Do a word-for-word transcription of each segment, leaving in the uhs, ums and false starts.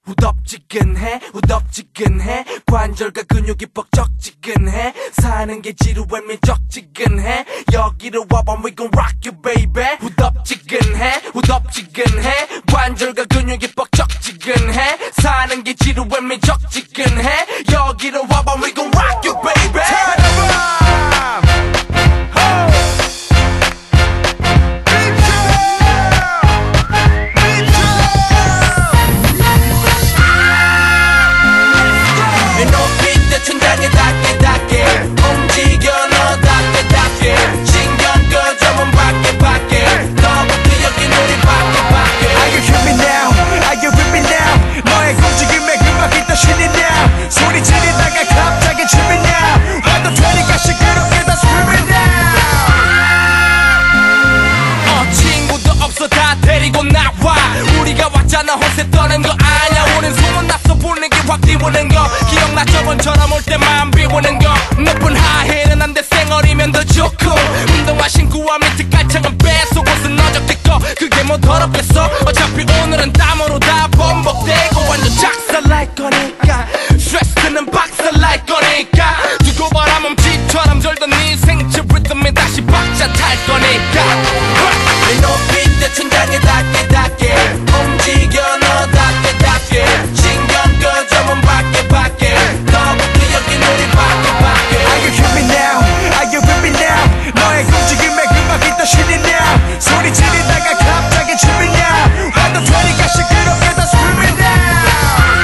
후덥지근해 후덥지근해 관절과 근육이 뻑적지근해 사는 게 지루해 미적지근해 여기로 와봐 we gon' rock you baby 후덥지근해 후덥지근해 관절과 근육이 뻑적지근해 사는 게 지루해 미적지근해 여기로 와봐 we gon' rock you baby 나 헛새 떠는 거 아냐 오는 소문 났어 분위기 확 띄우는 거 기억나 저번처럼 올 때만 비우는 거 높은 하해는 안돼 쌩얼이면 더 좋고 운동화 신고와 밑에 깔창은 빼서 옷은 어적대꺼 그게 뭐 더럽겠어 어차피 오늘은 땀으로 다 범벅되고 완전 작살날 거니까 스트레스는 박살날 거니까 두고 봐라 몸짓처럼 절던 네 생체 리듬에 다시 박자 탈 거니까 내 높이 내 천장에 닿게 닿게 움직여 너 닿게 닿게 신경 꺼져 몸 밖에 밖에 너부터 여긴 우리 밖에 밖에 Are you hear me now? Are you with me now? 너의 움직임에 음악이 더 신이 now 소리 지르다가 갑자기 춤이 now 완전 되니까 시끄럽게 더 screaming now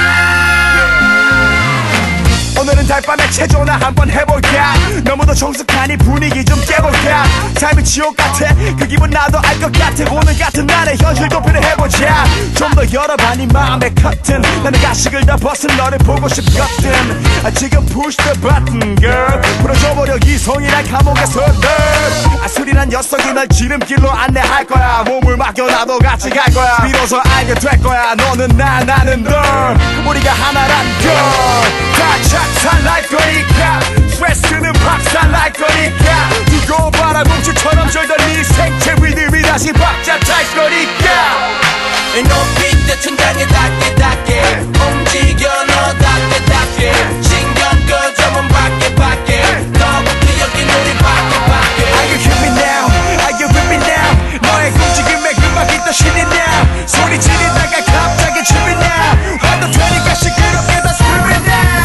오늘은 달밤에 체조나 한번 해볼까 너무도 정숙하니 분위기 좀 깨볼까 삶이 지옥 같아 그 기분 나도 알 것 같아 오늘 같은 날에 현실 도피를 해보자 좀 더 열어봐 네 마음의 커튼 나는 가식을 다 벗은 너를 보고 싶거든 아, 지금 push the button girl 풀어줘버려 이성이란 감옥에서들 아, 술이란 녀석이 날 지름길로 안내할 거야 몸을 맡겨놔도 같이 갈 거야 비로소 알게 될 거야 너는 나 나는 널 우리가 하나란 걸다 작살날 거니까 스트레스는 박살날 거니까 두고 봐라 뭉치처럼 절던 네 생체 리듬이 다시 박자 탈 거니까 높이 내 천장에 닿게 닿게 움직여 너 닿게 닿게 신경 꺼져 몸 밖에 밖에 너부터 여긴 우리 밖에 밖에 Are you hear me now? Are you with me now? 너의 움직임에 음악이 더 신이 now 소리 지르다가 갑자기 춤이 now 완전 되니까 시끄럽게 더 screaming now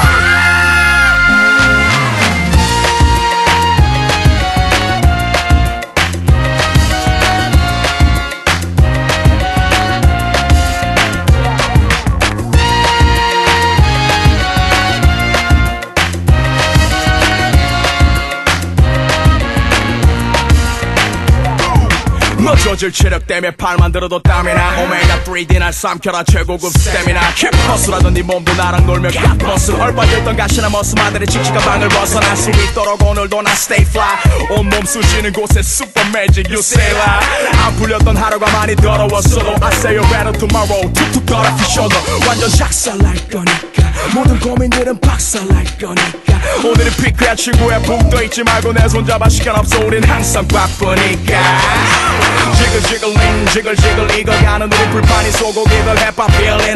젖을 체력 때문에 팔만 들어도 땀이나 오메가 쓰리 날 삼켜라 최고급 스태미나 힙버스라던 네 몸도 나랑 놀며 갓버스 헐빠졌던 가시나 머스마들의 칙칙한 방을 벗어날 수 있도록 오늘도 난 stay fly 온몸 쑤시는 곳에 슈퍼 매직 you say lie 안 풀렸던 하루가 많이 더러웠어도 I say you better tomorrow 툭툭 걸어 피셔도 완전 작살날 거니까 모든 고민들은 박살날 거니까 오늘은 피크야 친구야 붕 떠있지 말고 내 손잡아 시간 없어 우린 항상 바쁘니까 지글지글링 지글지글 익어가는 우리 불판이 소고기들 햇밥 필링